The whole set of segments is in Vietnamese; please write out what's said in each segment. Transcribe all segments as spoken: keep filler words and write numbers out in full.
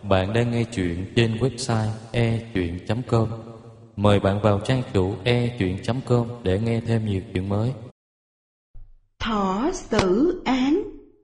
Bạn đang nghe chuyện trên website e chuyện chấm com. Mời bạn vào trang chủ e chuyện chấm com để nghe thêm nhiều chuyện mới. Thỏ xử án.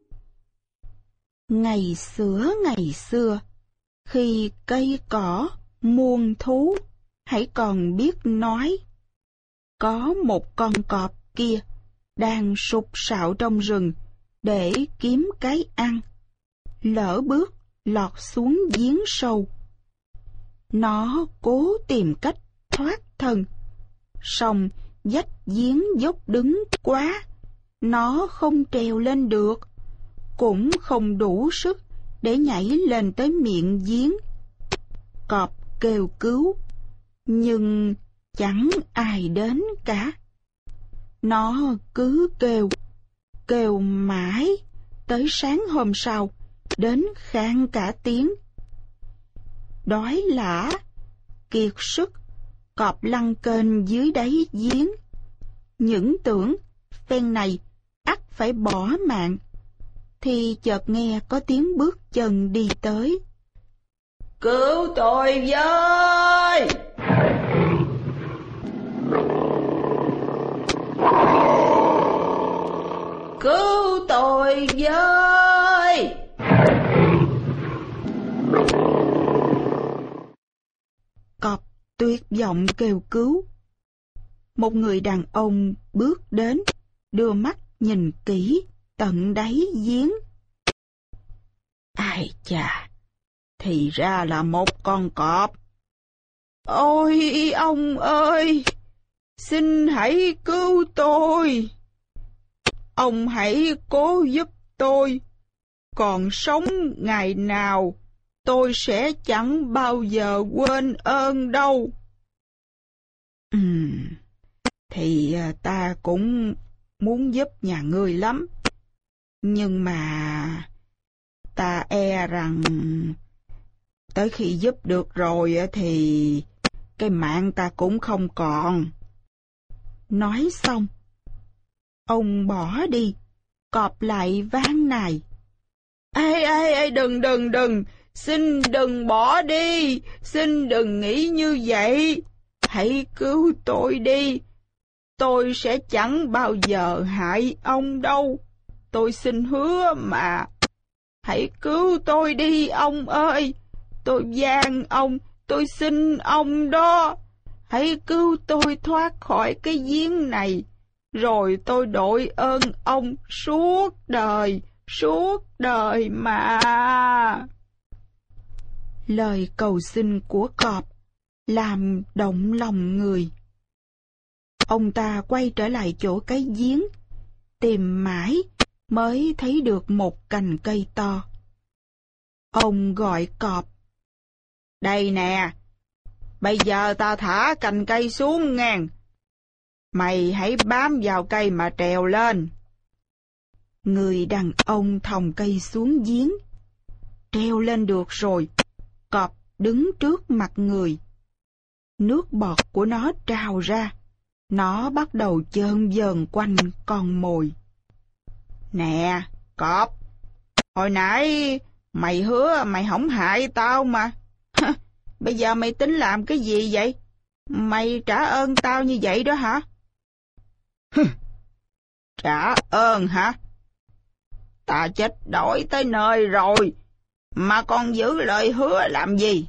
Ngày xưa ngày xưa, khi cây cỏ, muôn thú hãy còn biết nói, có một con cọp kia đang sục sạo trong rừng để kiếm cái ăn, lỡ bước lọt xuống giếng sâu. Nó cố tìm cách thoát thân, song vách giếng dốc đứng quá, nó không trèo lên được, cũng không đủ sức để nhảy lên tới miệng giếng. Cọp kêu cứu, nhưng chẳng ai đến cả. Nó cứ kêu, kêu mãi, tới sáng hôm sau, đến khang cả tiếng. Đói lả, kiệt sức, cọp lăn kênh dưới đáy giếng. Những tưởng phen này ắt phải bỏ mạng, thì chợt nghe có tiếng bước chân đi tới. Cứu tôi với! Cứu tôi với! Cọp tuyệt vọng kêu cứu. Một người đàn ông bước đến, đưa mắt nhìn kỹ tận đáy giếng. Ai chà, thì ra là một con cọp. Ôi ông ơi, xin hãy cứu tôi. Ông hãy cố giúp tôi. Còn sống ngày nào, tôi sẽ chẳng bao giờ quên ơn đâu. Ừm, thì ta cũng muốn giúp nhà ngươi lắm. Nhưng mà ta e rằng tới khi giúp được rồi thì cái mạng ta cũng không còn. Nói xong, ông bỏ đi. Cọp lại van nài. Ê, ê, ê, đừng, đừng, đừng, xin đừng bỏ đi, xin đừng nghĩ như vậy. Hãy cứu tôi đi, tôi sẽ chẳng bao giờ hại ông đâu. Tôi xin hứa mà. Hãy cứu tôi đi ông ơi, tôi van ông, tôi xin ông đó. Hãy cứu tôi thoát khỏi cái giếng này, rồi tôi đội ơn ông suốt đời, suốt đời mà. Lời cầu xin của cọp làm động lòng người. Ông ta quay trở lại chỗ cái giếng, tìm mãi mới thấy được một cành cây to. Ông gọi cọp. Đây nè, bây giờ ta thả cành cây xuống ngang. Mày hãy bám vào cây mà trèo lên. Người đàn ông thòng cây xuống giếng. Treo lên được rồi, cọp đứng trước mặt người. Nước bọt của nó trào ra. Nó bắt đầu chơn vờn quanh con mồi. Nè, cọp, hồi nãy mày hứa mày không hại tao mà. Bây giờ mày tính làm cái gì vậy? Mày trả ơn tao như vậy đó hả? Trả ơn hả? Ta chết đói tới nơi rồi, mà còn giữ lời hứa làm gì?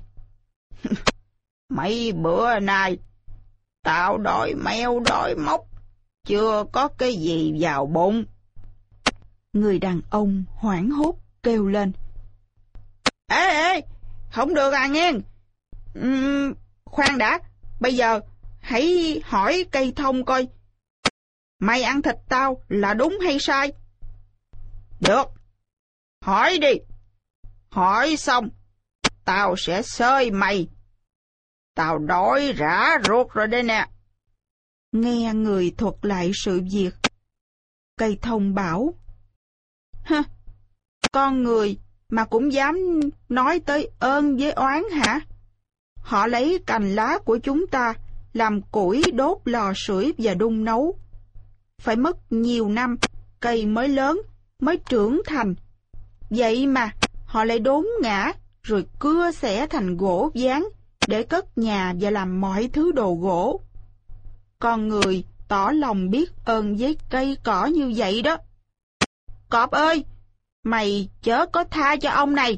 Mấy bữa nay, tao đói meo đói mốc, chưa có cái gì vào bụng. Người đàn ông hoảng hốt kêu lên. Ê, ê, không được à nghe. Uhm, khoan đã, bây giờ hãy hỏi cây thông coi. Mày ăn thịt tao là đúng hay sai? Được, hỏi đi. Hỏi xong, tao sẽ xơi mày. Tao đói rã ruột rồi đây nè. Nghe người thuật lại sự việc, cây thông bảo. Hả? Con người mà cũng dám nói tới ơn với oán hả? Họ lấy cành lá của chúng ta làm củi đốt lò sưởi và đun nấu. Phải mất nhiều năm, cây mới lớn, mới trưởng thành. Vậy mà họ lại đốn ngã, rồi cưa xẻ thành gỗ ván để cất nhà và làm mọi thứ đồ gỗ. Con người tỏ lòng biết ơn với cây cỏ như vậy đó. Cọp ơi, mày chớ có tha cho ông này.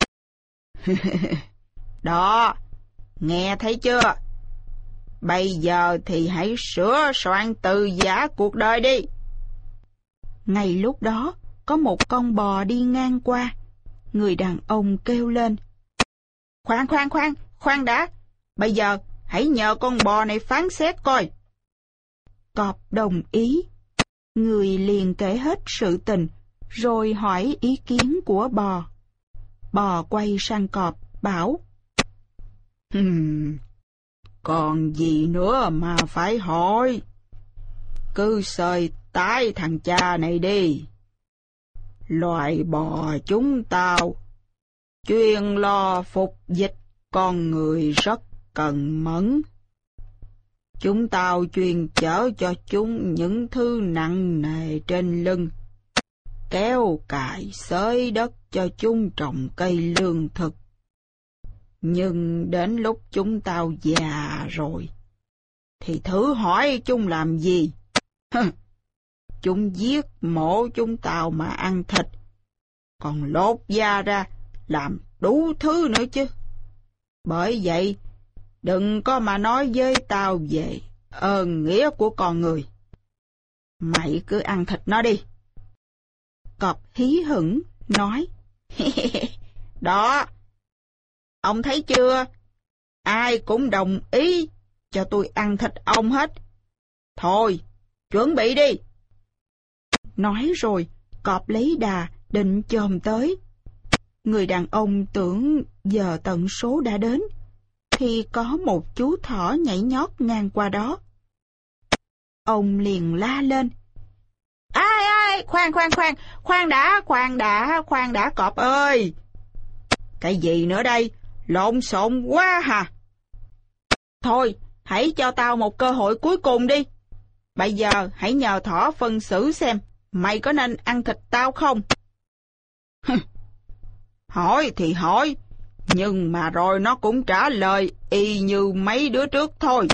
Đó, nghe thấy chưa? Bây giờ thì hãy sửa soạn từ giả cuộc đời đi. Ngay lúc đó, có một con bò đi ngang qua. Người đàn ông kêu lên: Khoan khoan khoan, khoan đã. Bây giờ hãy nhờ con bò này phán xét coi. Cọp đồng ý. Người liền kể hết sự tình, rồi hỏi ý kiến của bò. Bò quay sang cọp, bảo: Hmm, còn gì nữa mà phải hỏi? Cứ xơi tái thằng cha này đi. Loài bò chúng tao chuyên lo phục dịch con người rất cần mẫn. Chúng tao chuyên chở cho chúng những thứ nặng nề trên lưng, kéo cày xới đất cho chúng trồng cây lương thực. Nhưng đến lúc chúng tao già rồi, thì thử hỏi chúng làm gì? Chúng giết mổ chúng tao mà ăn thịt, còn lột da ra làm đủ thứ nữa chứ. Bởi vậy, đừng có mà nói với tao về ơn nghĩa của con người. Mày cứ ăn thịt nó đi. Cọp hí hửng nói: Đó, ông thấy chưa? Ai cũng đồng ý cho tôi ăn thịt ông hết. Thôi, chuẩn bị đi. Nói rồi, cọp lấy đà định chồm tới. Người đàn ông tưởng giờ tận số đã đến, thì có một chú thỏ nhảy nhót ngang qua đó. Ông liền la lên: Ai ai, khoan khoan khoan, khoan đã, khoan đã, khoan đã cọp ơi. Cái gì nữa đây, lộn xộn quá hả? Thôi, hãy cho tao một cơ hội cuối cùng đi. Bây giờ hãy nhờ thỏ phân xử xem mày có nên ăn thịt tao không? Hỏi thì hỏi, nhưng mà rồi nó cũng trả lời y như mấy đứa trước thôi.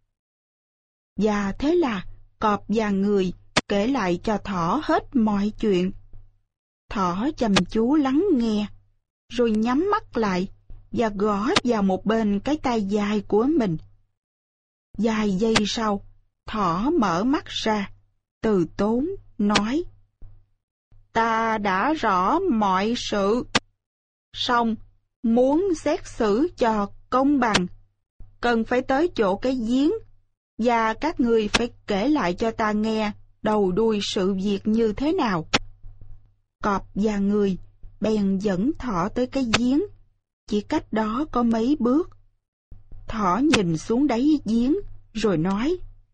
Và thế là cọp và người kể lại cho thỏ hết mọi chuyện. Thỏ chăm chú lắng nghe, rồi nhắm mắt lại và gõ vào một bên cái tay dài của mình. Vài giây sau, thỏ mở mắt ra, từ tốn nói: Ta đã rõ mọi sự. Song muốn xét xử cho công bằng, cần phải tới chỗ cái giếng, và các người phải kể lại cho ta nghe đầu đuôi sự việc như thế nào. Cọp và người bèn dẫn thỏ tới cái giếng, chỉ cách đó có mấy bước. Thỏ nhìn xuống đáy giếng, rồi nói: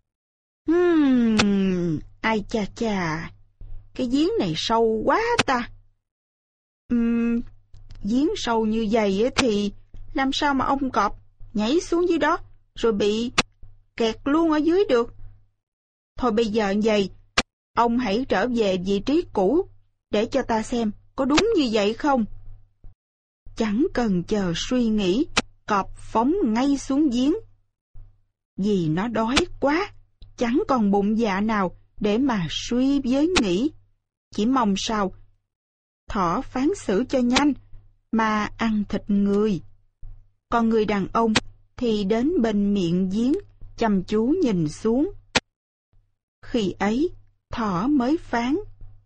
Hmm, ai chà chà, cái giếng này sâu quá ta. Uhm, giếng sâu như vậy thì làm sao mà ông cọp nhảy xuống dưới đó rồi bị kẹt luôn ở dưới được. Thôi bây giờ vậy, ông hãy trở về vị trí cũ để cho ta xem có đúng như vậy không. Chẳng cần chờ suy nghĩ, cọp phóng ngay xuống giếng. Vì nó đói quá, chẳng còn bụng dạ nào để mà suy với nghĩ. Chỉ mong sao thỏ phán xử cho nhanh mà ăn thịt người. Còn người đàn ông thì đến bên miệng giếng, chăm chú nhìn xuống. Khi ấy, thỏ mới phán: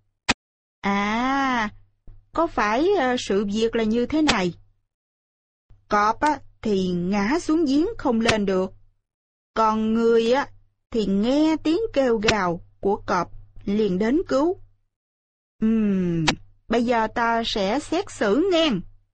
À, có phải uh, sự việc là như thế này. Cọp á, thì ngã xuống giếng không lên được. Còn người á, thì nghe tiếng kêu gào của cọp liền đến cứu. Ừm, bây giờ ta sẽ xét xử nghe.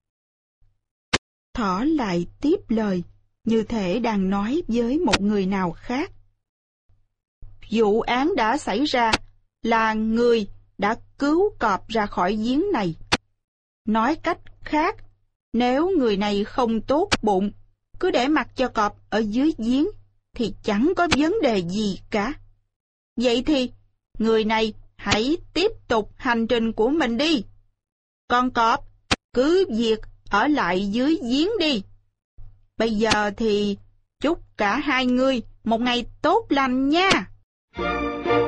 Thỏ lại tiếp lời, như thể đang nói với một người nào khác. Vụ án đã xảy ra là người đã cứu cọp ra khỏi giếng này. Nói cách khác, nếu người này không tốt bụng, cứ để mặc cho cọp ở dưới giếng, thì chẳng có vấn đề gì cả. Vậy thì, người này hãy tiếp tục hành trình của mình đi. Còn cọp, cứ việc ở lại dưới giếng đi. Bây giờ thì chúc cả hai ngươi một ngày tốt lành nha.